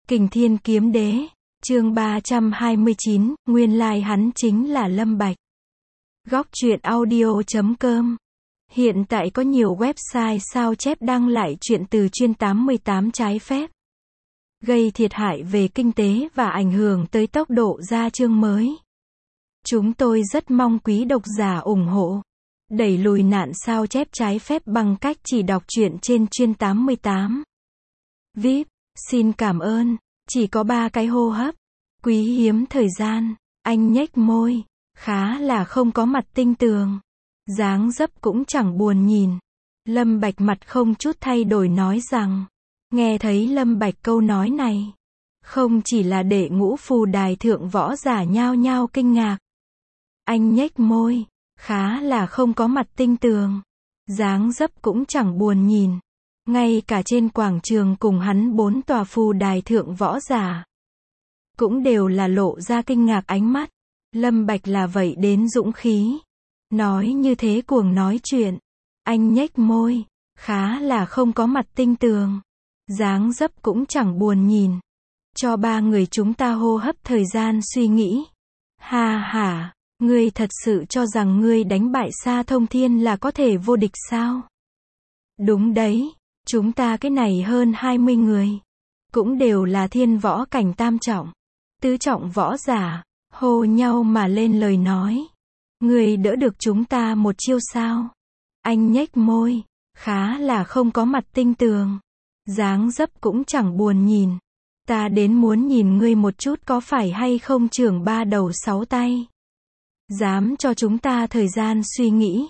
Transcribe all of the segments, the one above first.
Kình Thiên Kiếm Đế, chương 329, nguyên lai hắn chính là Lâm Bạch. Góc truyện audio.com. Hiện tại có nhiều website sao chép đăng lại truyện từ chuyên 88 trái phép, gây thiệt hại về kinh tế và ảnh hưởng tới tốc độ ra chương mới. Chúng tôi rất mong quý độc giả ủng hộ, đẩy lùi nạn sao chép trái phép bằng cách chỉ đọc truyện trên chuyên 88. VIP, xin cảm ơn. Chỉ có 3 cái hô hấp. Quý hiếm thời gian. Anh nhếch môi. Khá là không có mặt tinh tường. Dáng dấp cũng chẳng buồn nhìn. Lâm Bạch mặt không chút thay đổi nói rằng. Nghe thấy Lâm Bạch câu nói này, không chỉ là đệ ngũ phù đài thượng võ giả nhao nhao kinh ngạc. Anh nhếch môi. Khá là không có mặt tinh tường. Dáng dấp cũng chẳng buồn nhìn. Ngay cả trên quảng trường cùng hắn 4 tòa phù đài thượng võ giả cũng đều là lộ ra kinh ngạc ánh mắt. Lâm Bạch là vậy đến dũng khí. Nói như thế cuồng nói chuyện. Anh nhếch môi. Khá là không có mặt tinh tường. Dáng dấp cũng chẳng buồn nhìn. Cho 3 người chúng ta hô hấp thời gian suy nghĩ. Ha ha, ngươi thật sự cho rằng ngươi đánh bại Sa Thông Thiên là có thể vô địch sao? Đúng đấy. Chúng ta cái này hơn 20 người, cũng đều là thiên võ cảnh tam trọng, tứ trọng võ giả, hô nhau mà lên lời nói. Người đỡ được chúng ta một chiêu sao? Anh nhếch môi, khá là không có mặt tinh tường. Dáng dấp cũng chẳng buồn nhìn. Ta đến muốn nhìn ngươi một chút có phải hay không trưởng 3 đầu 6 tay. Dám cho chúng ta thời gian suy nghĩ.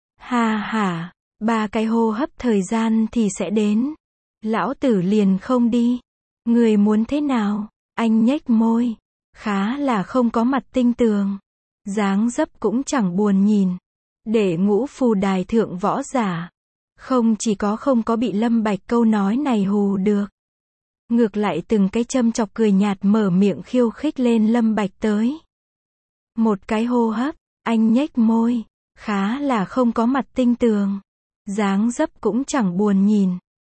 Ha ha. 3 cái hô hấp thời gian thì sẽ đến. Lão tử liền không đi. Người muốn thế nào? Anh nhếch môi. Khá là không có mặt tinh tường. Dáng dấp cũng chẳng buồn nhìn. Đệ ngũ phù đài thượng võ giả. Không chỉ có không có bị Lâm Bạch câu nói này hù được. Ngược lại từng cái châm chọc cười nhạt mở miệng khiêu khích lên Lâm Bạch tới. Một cái hô hấp. Anh nhếch môi. Khá là không có mặt tinh tường. Dáng dấp cũng chẳng buồn nhìn.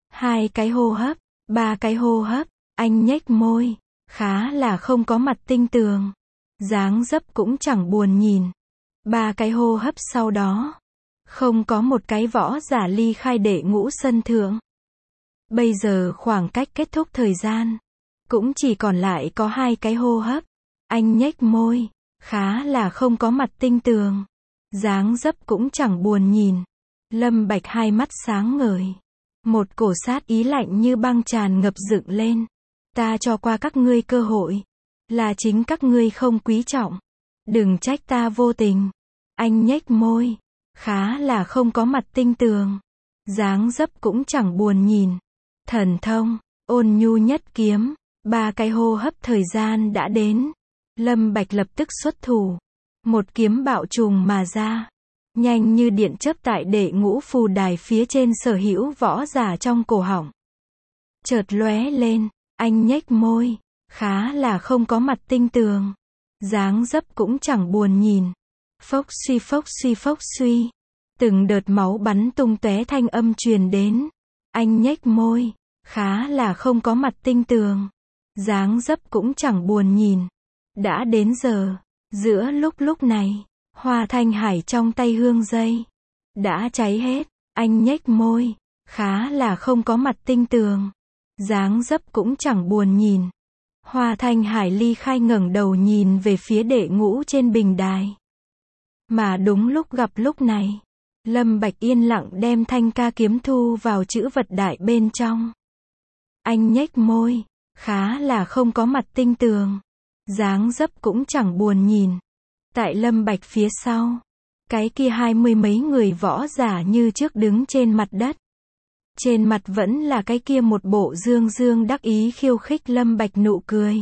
2 cái hô hấp, 3 cái hô hấp, anh nhếch môi. Khá là không có mặt tinh tường. Dáng dấp cũng chẳng buồn nhìn. 3 cái hô hấp sau đó, không có một cái võ giả ly khai đệ ngũ sân thượng. Bây giờ khoảng cách kết thúc thời gian, cũng chỉ còn lại có 2 cái hô hấp. Anh nhếch môi. Khá là không có mặt tinh tường. Dáng dấp cũng chẳng buồn nhìn. Lâm Bạch hai mắt sáng ngời. Một cổ sát ý lạnh như băng tràn ngập dựng lên. Ta cho qua các ngươi cơ hội. Là chính các ngươi không quý trọng. Đừng trách ta vô tình. Anh nhếch môi. Khá là không có mặt tinh tường. Dáng dấp cũng chẳng buồn nhìn. Thần thông, ôn nhu nhất kiếm. 3 cái hô hấp thời gian đã đến. Lâm Bạch lập tức xuất thủ. Một kiếm bạo trùng mà ra. Nhanh như điện chớp tại đệ ngũ phù đài phía trên sở hữu võ giả trong cổ họng. Chợt lóe lên, anh nhếch môi. Khá là không có mặt tinh tường. Dáng dấp cũng chẳng buồn nhìn. Phốc suy phốc suy phốc suy. Từng đợt máu bắn tung tóe thanh âm truyền đến. Anh nhếch môi. Khá là không có mặt tinh tường. Dáng dấp cũng chẳng buồn nhìn. Đã đến giờ. Giữa lúc này. Hoa thanh hải trong tay hương dây đã cháy hết. Anh nhếch môi. Khá là không có mặt tinh tường. Dáng dấp cũng chẳng buồn nhìn. Hoa thanh hải ly khai ngẩng đầu nhìn về phía đệ ngũ trên bình đài. Mà đúng lúc gặp lúc này, Lâm Bạch yên lặng đem thanh ca kiếm thu vào chữ vật đại bên trong. Anh nhếch môi. Khá là không có mặt tinh tường. Dáng dấp cũng chẳng buồn nhìn. Tại Lâm Bạch phía sau, cái kia 20 mấy người võ giả như trước đứng trên mặt đất. Trên mặt vẫn là cái kia một bộ dương dương đắc ý khiêu khích Lâm Bạch nụ cười.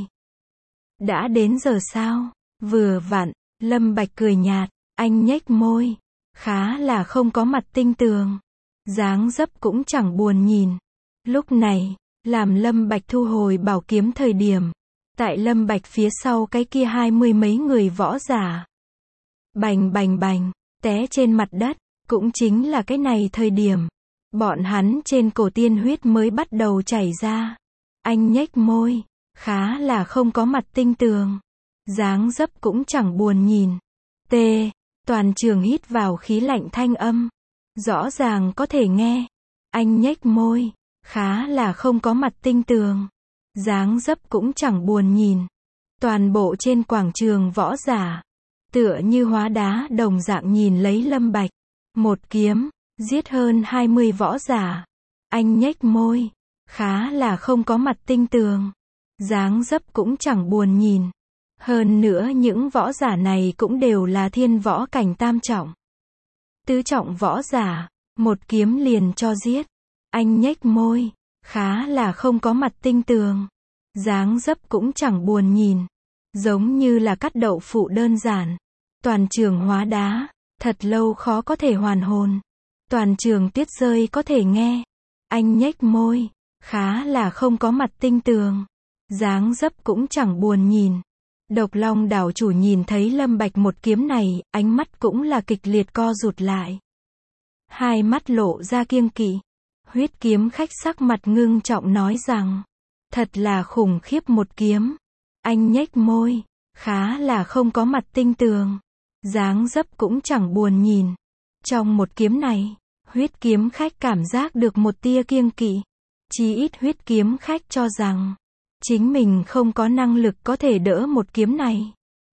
Đã đến giờ sao? Vừa vặn, Lâm Bạch cười nhạt, anh nhếch môi. Khá là không có mặt tinh tường. Dáng dấp cũng chẳng buồn nhìn. Lúc này, làm Lâm Bạch thu hồi bảo kiếm thời điểm. Tại Lâm Bạch phía sau cái kia 20 mấy người võ giả. Bành bành bành, té trên mặt đất, cũng chính là cái này thời điểm. Bọn hắn trên cổ tiên huyết mới bắt đầu chảy ra. Anh nhếch môi. khá là không có mặt tinh tường. Dáng dấp cũng chẳng buồn nhìn. T. Toàn trường hít vào khí lạnh thanh âm. Rõ ràng có thể nghe. Anh nhếch môi. Khá là không có mặt tinh tường. Dáng dấp cũng chẳng buồn nhìn. Toàn bộ trên quảng trường võ giả. Tựa như hóa đá đồng dạng nhìn lấy Lâm Bạch. Một kiếm. Giết hơn 20 võ giả. Anh nhếch môi. Khá là không có mặt tinh tường. Dáng dấp cũng chẳng buồn nhìn. Hơn nữa những võ giả này cũng đều là thiên võ cảnh tam trọng. Tứ trọng võ giả. Một kiếm liền cho giết. Anh nhếch môi. Khá là không có mặt tinh tường. Dáng dấp cũng chẳng buồn nhìn. Giống như là cắt đậu phụ đơn giản. Toàn trường hóa đá. Thật lâu khó có thể hoàn hồn. Toàn trường tuyết rơi có thể nghe. Anh nhếch môi. Khá là không có mặt tinh tường. Dáng dấp cũng chẳng buồn nhìn. Độc Long đảo chủ nhìn thấy Lâm Bạch một kiếm này, ánh mắt cũng là kịch liệt co rụt lại. Hai mắt lộ ra kiêng kỵ. Huyết kiếm khách sắc mặt ngưng trọng nói rằng, thật là khủng khiếp một kiếm. Anh nhếch môi. Khá là không có mặt tinh tường. Dáng dấp cũng chẳng buồn nhìn. Trong một kiếm này, huyết kiếm khách cảm giác được một tia kiêng kỵ. Chí ít huyết kiếm khách cho rằng, chính mình không có năng lực có thể đỡ một kiếm này.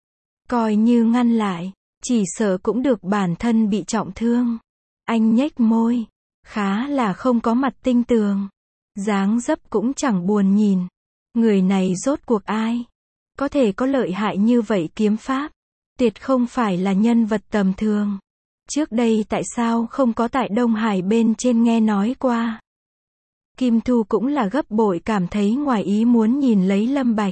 Coi như ngăn lại, chỉ sợ cũng được bản thân bị trọng thương. Anh nhếch môi. Khá là không có mặt tinh tường. Dáng dấp cũng chẳng buồn nhìn. Người này rốt cuộc ai? Có thể có lợi hại như vậy kiếm pháp. Tuyệt không phải là nhân vật tầm thường. Trước đây tại sao không có tại Đông Hải bên trên nghe nói qua? Kim Thu cũng là gấp bội cảm thấy ngoài ý muốn nhìn lấy Lâm Bạch.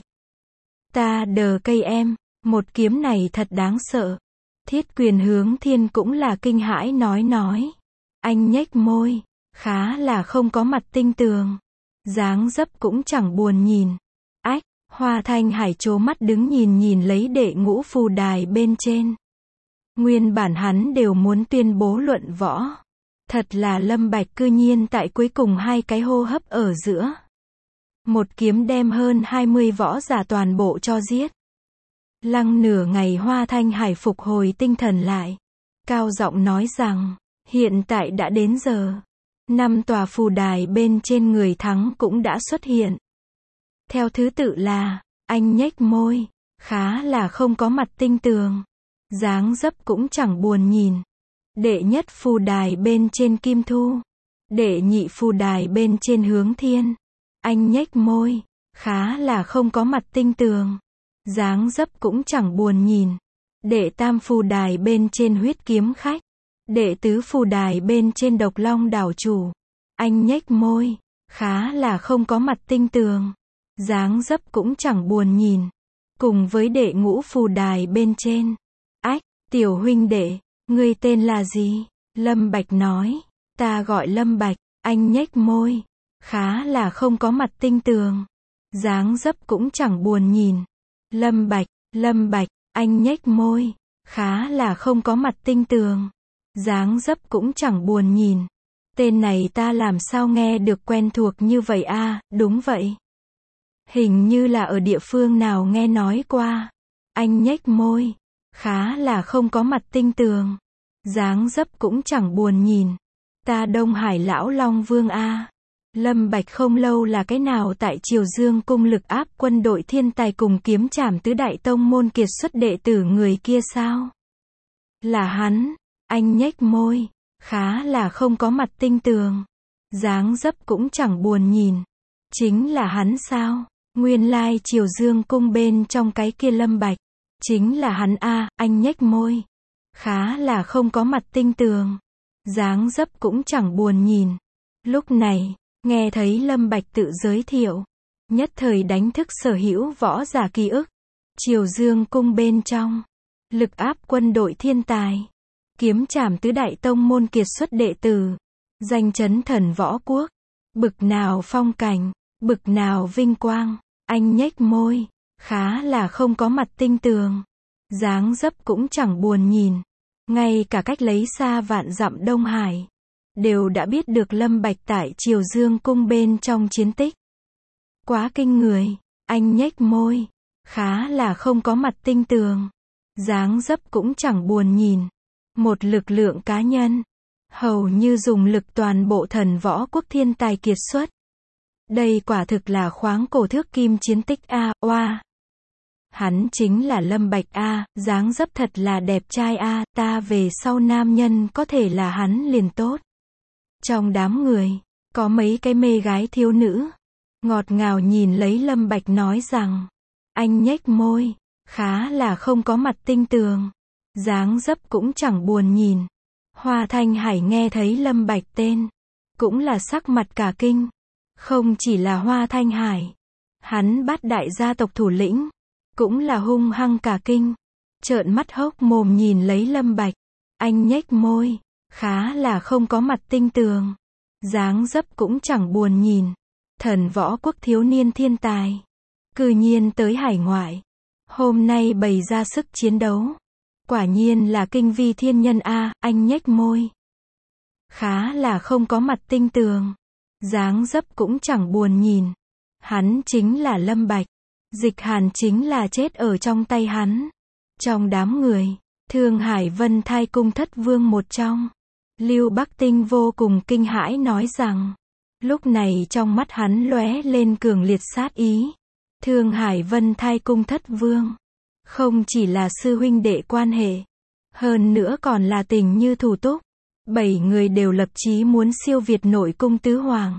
Ta đờ cây em, một kiếm này thật đáng sợ. Thiết Quyền Hướng Thiên cũng là kinh hãi nói. Anh nhếch môi. Khá là không có mặt tinh tường. Dáng dấp cũng chẳng buồn nhìn. Ách, Hoa Thanh Hải trố mắt đứng nhìn lấy đệ ngũ phù đài bên trên. Nguyên bản hắn đều muốn tuyên bố luận võ. Thật là Lâm Bạch cư nhiên tại cuối cùng hai cái hô hấp ở giữa. Một kiếm đem hơn 20 võ giả toàn bộ cho giết. Lăng nửa ngày Hoa Thanh Hải phục hồi tinh thần lại. Cao giọng nói rằng, hiện tại đã đến giờ. 5 tòa phù đài bên trên người thắng cũng đã xuất hiện. Theo thứ tự là, anh nhếch môi. Khá là không có mặt tinh tường. Dáng dấp cũng chẳng buồn nhìn. Đệ nhất phù đài bên trên Kim Thu. Đệ nhị phù đài bên trên Hướng Thiên. Anh nhếch môi. Khá là không có mặt tinh tường. Dáng dấp cũng chẳng buồn nhìn. Đệ tam phù đài bên trên Huyết kiếm khách. Đệ tứ phù đài bên trên Độc Long đảo chủ. Anh nhếch môi. Khá là không có mặt tinh tường. Dáng dấp cũng chẳng buồn nhìn. Cùng với đệ ngũ phù đài bên trên. Ách, tiểu huynh đệ, ngươi tên là gì? Lâm Bạch nói. Ta gọi Lâm Bạch. Anh nhếch môi. Khá là không có mặt tinh tường. Dáng dấp cũng chẳng buồn nhìn. Lâm Bạch, anh nhếch môi. Khá là không có mặt tinh tường. Dáng dấp cũng chẳng buồn nhìn. Tên này ta làm sao nghe được quen thuộc như vậy a? Đúng vậy. Hình như là ở địa phương nào nghe nói qua. Anh nhếch môi. Khá là không có mặt tinh tường. Dáng dấp cũng chẳng buồn nhìn. Ta Đông Hải lão Long Vương a. Lâm Bạch không lâu là cái nào tại Triều Dương cung lực áp quân đội thiên tài cùng kiếm trảm tứ đại tông môn kiệt xuất đệ tử người kia sao? Là hắn. Anh nhếch môi. Khá là không có mặt tinh tường. Dáng dấp cũng chẳng buồn nhìn. Chính là hắn sao? Nguyên lai Triều Dương cung bên trong cái kia Lâm Bạch. Chính là hắn a. Anh nhếch môi. Khá là không có mặt tinh tường. Dáng dấp cũng chẳng buồn nhìn. Lúc này, nghe thấy Lâm Bạch tự giới thiệu. Nhất thời đánh thức sở hữu võ giả ký ức. Triều Dương cung bên trong. Lực áp quân đội thiên tài. Kiếm trảm tứ đại tông môn kiệt xuất đệ tử. Danh chấn thần võ quốc. Bực nào phong cảnh. Bực nào vinh quang. Anh nhếch môi. Khá là không có mặt tinh tường. Dáng dấp cũng chẳng buồn nhìn. Ngay cả cách lấy xa vạn dặm Đông Hải. Đều đã biết được Lâm Bạch tại Triều Dương cung bên trong chiến tích. Quá kinh người. Anh nhếch môi. Khá là không có mặt tinh tường. Dáng dấp cũng chẳng buồn nhìn. Một lực lượng cá nhân. Hầu như dùng lực toàn bộ thần võ quốc thiên tài kiệt xuất. Đây quả thực là khoáng cổ thước kim chiến tích a, oa. Hắn chính là Lâm Bạch a, dáng dấp thật là đẹp trai a, ta về sau nam nhân có thể là hắn liền tốt. Trong đám người, có mấy cái mê gái thiếu nữ, ngọt ngào nhìn lấy Lâm Bạch nói rằng, anh nhếch môi, khá là không có mặt tinh tường, dáng dấp cũng chẳng buồn nhìn. Hoa Thanh Hải nghe thấy Lâm Bạch tên, cũng là sắc mặt cả kinh. Không chỉ là Hoa Thanh Hải, hắn Bát đại gia tộc thủ lĩnh, cũng là hung hăng cả kinh, trợn mắt hốc mồm nhìn lấy Lâm Bạch. Anh nhếch môi, khá là không có mặt tinh tường, dáng dấp cũng chẳng buồn nhìn. Thần võ quốc thiếu niên thiên tài, cư nhiên tới hải ngoại, hôm nay bày ra sức chiến đấu, quả nhiên là kinh vi thiên nhân a. Anh nhếch môi, khá là không có mặt tinh tường, dáng dấp cũng chẳng buồn nhìn. Hắn chính là Lâm Bạch. Dịch Hàn chính là chết ở trong tay hắn. Trong đám người, Thương Hải Vân Thai cung thất vương một trong, Lưu Bắc Tinh vô cùng kinh hãi nói rằng, lúc này trong mắt hắn lóe lên cường liệt sát ý. Thương Hải Vân Thai cung thất vương, không chỉ là sư huynh đệ quan hệ, hơn nữa còn là tình như thủ túc. 7 người đều lập chí muốn siêu việt nội cung tứ hoàng.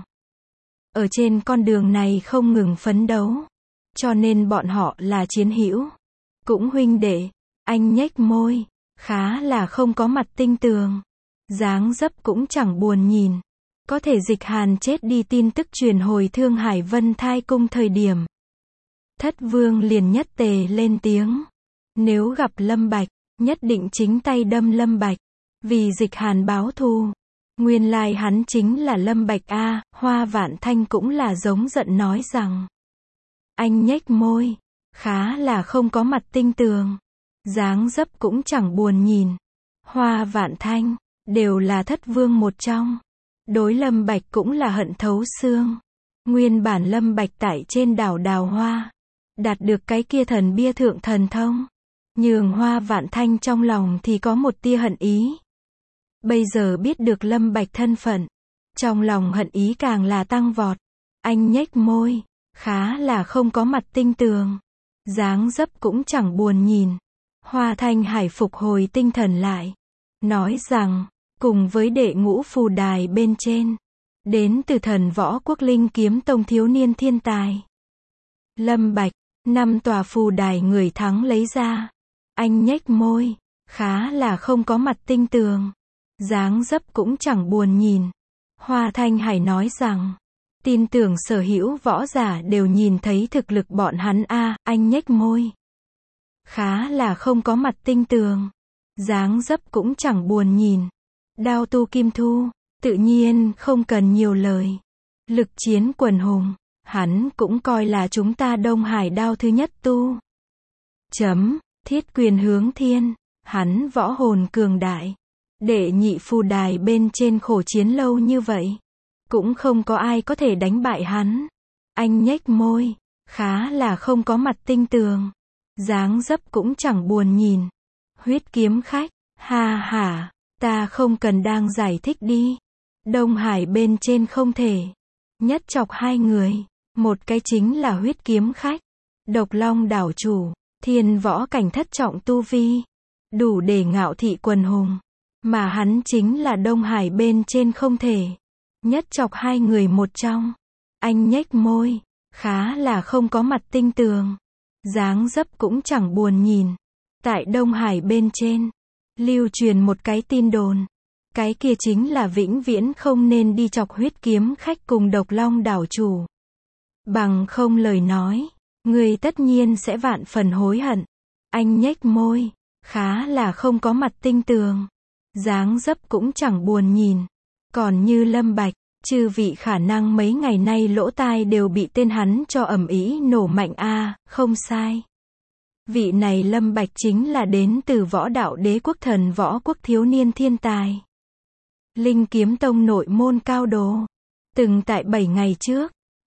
Ở trên con đường này không ngừng phấn đấu, cho nên bọn họ là chiến hữu, cũng huynh đệ. Anh nhếch môi, khá là không có mặt tinh tường, dáng dấp cũng chẳng buồn nhìn. Có thể Dịch Hàn chết đi tin tức truyền hồi Thương Hải Vân Thai cung thời điểm, thất vương liền nhất tề lên tiếng, nếu gặp Lâm Bạch, nhất định chính tay đâm Lâm Bạch, vì Dịch Hàn báo thù. Nguyên lai hắn chính là Lâm Bạch a. Hoa Vạn Thanh cũng là giống giận nói rằng, anh nhếch môi, khá là không có mặt tinh tường, dáng dấp cũng chẳng buồn nhìn. Hoa Vạn Thanh, đều là thất vương một trong, đối Lâm Bạch cũng là hận thấu xương. Nguyên bản Lâm Bạch tại trên đảo Đào Hoa, đạt được cái kia thần bia thượng thần thông, nhường Hoa Vạn Thanh trong lòng thì có một tia hận ý. Bây giờ biết được Lâm Bạch thân phận, trong lòng hận ý càng là tăng vọt. Anh nhếch môi, khá là không có mặt tinh tường, dáng dấp cũng chẳng buồn nhìn. Hoa Thanh Hải phục hồi tinh thần lại, nói rằng, cùng với đệ ngũ phù đài bên trên, đến từ thần võ quốc Linh Kiếm Tông thiếu niên thiên tài Lâm Bạch, 5 tòa phù đài người thắng lấy ra. Anh nhếch môi, khá là không có mặt tinh tường, dáng dấp cũng chẳng buồn nhìn. Hoa Thanh Hải nói rằng, tin tưởng sở hữu võ giả đều nhìn thấy thực lực bọn hắn a. Anh nhếch môi, khá là không có mặt tinh tường, dáng dấp cũng chẳng buồn nhìn. Đao tu Kim Thu, tự nhiên không cần nhiều lời, lực chiến quần hùng, hắn cũng coi là chúng ta Đông Hải đao thứ nhất tu. Thiết Quyền Hướng Thiên, hắn võ hồn cường đại, đệ nhị phù đài bên trên khổ chiến lâu như vậy, cũng không có ai có thể đánh bại hắn. Anh nhếch môi, khá là không có mặt tinh tường, dáng dấp cũng chẳng buồn nhìn. Huyết Kiếm Khách, ha ha, ta không cần đang giải thích đi. Đông Hải bên trên không thể nhất chọc 2 người, một cái chính là Huyết Kiếm Khách, Độc Long đảo chủ, thiên võ cảnh thất trọng tu vi, đủ để ngạo thị quần hùng, mà hắn chính là Đông Hải bên trên không thể nhất chọc 2 người một trong. Anh nhếch môi, khá là không có mặt tinh tường, dáng dấp cũng chẳng buồn nhìn. Tại Đông Hải bên trên, lưu truyền một cái tin đồn, cái kia chính là vĩnh viễn không nên đi chọc Huyết Kiếm Khách cùng Độc Long đảo chủ. Bằng không lời nói, người tất nhiên sẽ vạn phần hối hận. Anh nhếch môi, khá là không có mặt tinh tường, dáng dấp cũng chẳng buồn nhìn. Còn như Lâm Bạch, chư vị khả năng mấy ngày nay lỗ tai đều bị tên hắn cho ầm ĩ nổ mạnh a. Không sai, vị này Lâm Bạch chính là đến từ Võ Đạo Đế quốc thần võ quốc thiếu niên thiên tài, Linh Kiếm Tông nội môn cao đồ, từng tại 7 ngày trước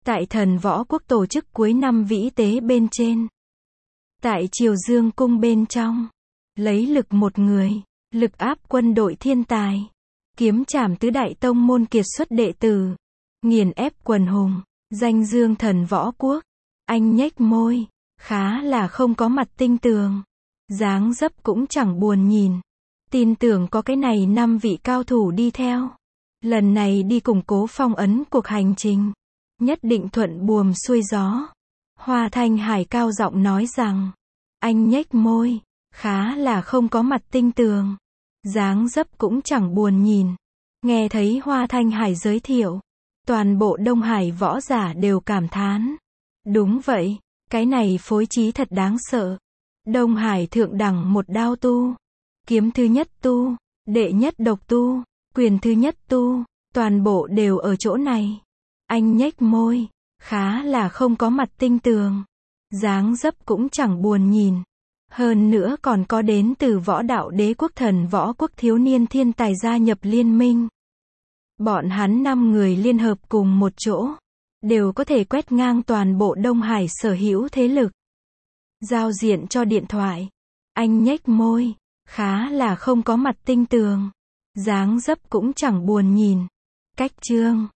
Tại Thần Võ Quốc tổ chức cuối năm vĩ tế bên trên. Tại Triều Dương cung bên trong. Lấy lực một người. Lực áp quân đội thiên tài. Kiếm trảm tứ đại tông môn kiệt xuất đệ tử. Nghiền ép quần hùng. Danh dương Thần Võ Quốc. Anh nhếch môi. Khá là không có mặt tinh tường. Dáng dấp cũng chẳng buồn nhìn. Tin tưởng có cái này 5 vị cao thủ đi theo. Lần này đi củng cố phong ấn cuộc hành trình. Nhất định thuận buồm xuôi gió. Hoa Thanh Hải cao giọng nói rằng. Anh nhếch môi. Khá là không có mặt tinh tường. Dáng dấp cũng chẳng buồn nhìn. Nghe thấy Hoa Thanh Hải giới thiệu. Toàn bộ Đông Hải võ giả đều cảm thán. Đúng vậy. Cái này phối trí thật đáng sợ. Đông Hải thượng đẳng một đao tu. Kiếm thứ nhất tu. Đệ nhất độc tu. Quyền thứ nhất tu. Toàn bộ đều ở chỗ này. Anh nhếch môi. Khá là không có mặt tinh tường. Dáng dấp cũng chẳng buồn nhìn. Hơn nữa còn có đến từ võ đạo đế quốc Thần Võ Quốc thiếu niên thiên tài gia nhập liên minh. Bọn hắn 5 người liên hợp cùng một chỗ. Đều có thể quét ngang toàn bộ Đông Hải sở hữu thế lực. Giao diện cho điện thoại. Anh nhếch môi. Khá là không có mặt tinh tường. Dáng dấp cũng chẳng buồn nhìn. Cách chương.